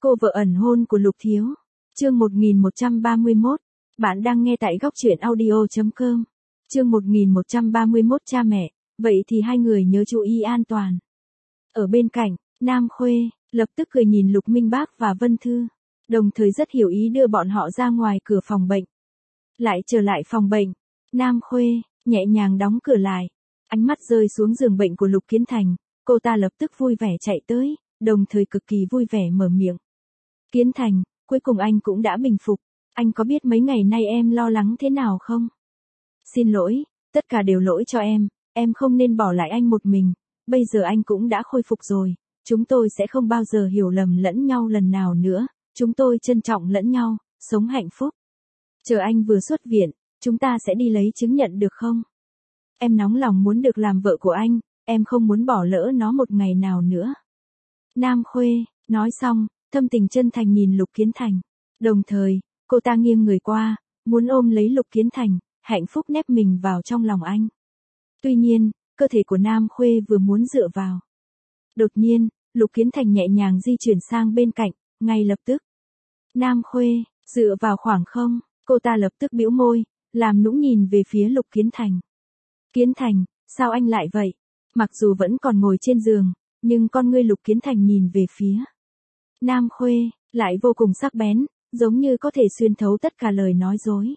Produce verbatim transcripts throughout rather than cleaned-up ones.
Cô vợ ẩn hôn của Lục Thiếu. Chương một nghìn một trăm ba mươi mốt. Bạn đang nghe tại góc truyện audio chấm com. Chương một nghìn một trăm ba mươi mốt cha mẹ, vậy thì hai người nhớ chú ý an toàn. Ở bên cạnh, Nam Khuê, lập tức cười nhìn Lục Minh Bác và Vân Thư, đồng thời rất hiểu ý đưa bọn họ ra ngoài cửa phòng bệnh. Lại trở lại phòng bệnh, Nam Khuê, nhẹ nhàng đóng cửa lại, ánh mắt rơi xuống giường bệnh của Lục Kiến Thành, cô ta lập tức vui vẻ chạy tới, đồng thời cực kỳ vui vẻ mở miệng. Kiến Thành, cuối cùng anh cũng đã bình phục, anh có biết mấy ngày nay em lo lắng thế nào không? Xin lỗi, tất cả đều lỗi cho em, em không nên bỏ lại anh một mình, bây giờ anh cũng đã khôi phục rồi, chúng tôi sẽ không bao giờ hiểu lầm lẫn nhau lần nào nữa, chúng tôi trân trọng lẫn nhau, sống hạnh phúc. Chờ anh vừa xuất viện, chúng ta sẽ đi lấy chứng nhận được không? Em nóng lòng muốn được làm vợ của anh, em không muốn bỏ lỡ nó một ngày nào nữa. Nam Khuê, nói xong, thâm tình chân thành nhìn Lục Kiến Thành. Đồng thời, cô ta nghiêng người qua, muốn ôm lấy Lục Kiến Thành, hạnh phúc nép mình vào trong lòng anh. Tuy nhiên, cơ thể của Nam Khuê vừa muốn dựa vào. Đột nhiên, Lục Kiến Thành nhẹ nhàng di chuyển sang bên cạnh, ngay lập tức. Nam Khuê, dựa vào khoảng không, cô ta lập tức bĩu môi, làm nũng nhìn về phía Lục Kiến Thành. Kiến Thành, sao anh lại vậy? Mặc dù vẫn còn ngồi trên giường, nhưng con ngươi Lục Kiến Thành nhìn về phía Nam Khuê, lại vô cùng sắc bén, giống như có thể xuyên thấu tất cả lời nói dối.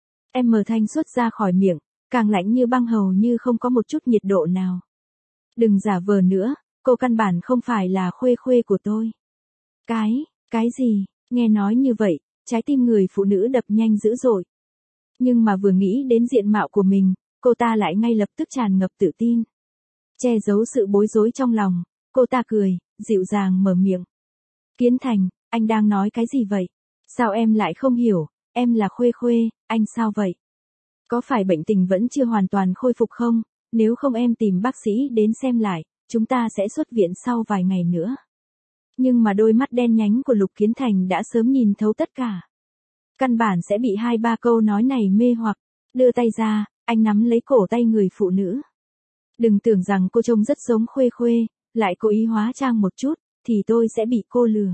Em mờ thanh xuất ra khỏi miệng, càng lạnh như băng hầu như không có một chút nhiệt độ nào. Đừng giả vờ nữa, cô căn bản không phải là Khuê Khuê của tôi. Cái, cái gì, nghe nói như vậy, trái tim người phụ nữ đập nhanh dữ dội. Nhưng mà vừa nghĩ đến diện mạo của mình, cô ta lại ngay lập tức tràn ngập tự tin. Che giấu sự bối rối trong lòng, cô ta cười, dịu dàng mở miệng. Kiến Thành, anh đang nói cái gì vậy? Sao em lại không hiểu, em là Khuê Khuê, anh sao vậy? Có phải bệnh tình vẫn chưa hoàn toàn khôi phục không? Nếu không em tìm bác sĩ đến xem lại, chúng ta sẽ xuất viện sau vài ngày nữa. Nhưng mà đôi mắt đen nhánh của Lục Kiến Thành đã sớm nhìn thấu tất cả. Căn bản sẽ bị hai ba câu nói này mê hoặc, đưa tay ra, anh nắm lấy cổ tay người phụ nữ. Đừng tưởng rằng cô trông rất giống Khuê Khuê, lại cố ý hóa trang một chút, thì tôi sẽ bị cô lừa.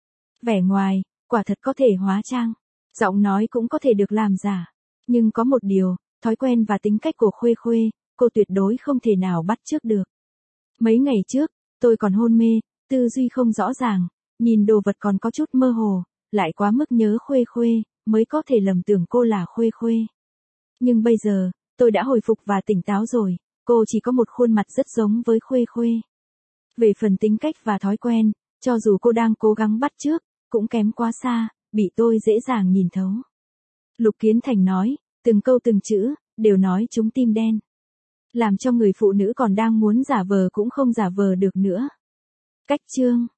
Vẻ ngoài, quả thật có thể hóa trang, giọng nói cũng có thể được làm giả. Nhưng có một điều, thói quen và tính cách của Khuê Khuê, cô tuyệt đối không thể nào bắt chước được. Mấy ngày trước, tôi còn hôn mê, tư duy không rõ ràng, nhìn đồ vật còn có chút mơ hồ, lại quá mức nhớ Khuê Khuê, mới có thể lầm tưởng cô là Khuê Khuê. Nhưng bây giờ, tôi đã hồi phục và tỉnh táo rồi, cô chỉ có một khuôn mặt rất giống với Khuê Khuê. Về phần tính cách và thói quen, cho dù cô đang cố gắng bắt chước, cũng kém quá xa, bị tôi dễ dàng nhìn thấu. Lục Kiến Thành nói, từng câu từng chữ, đều nói trúng tim đen. Làm cho người phụ nữ còn đang muốn giả vờ cũng không giả vờ được nữa. Cách chương.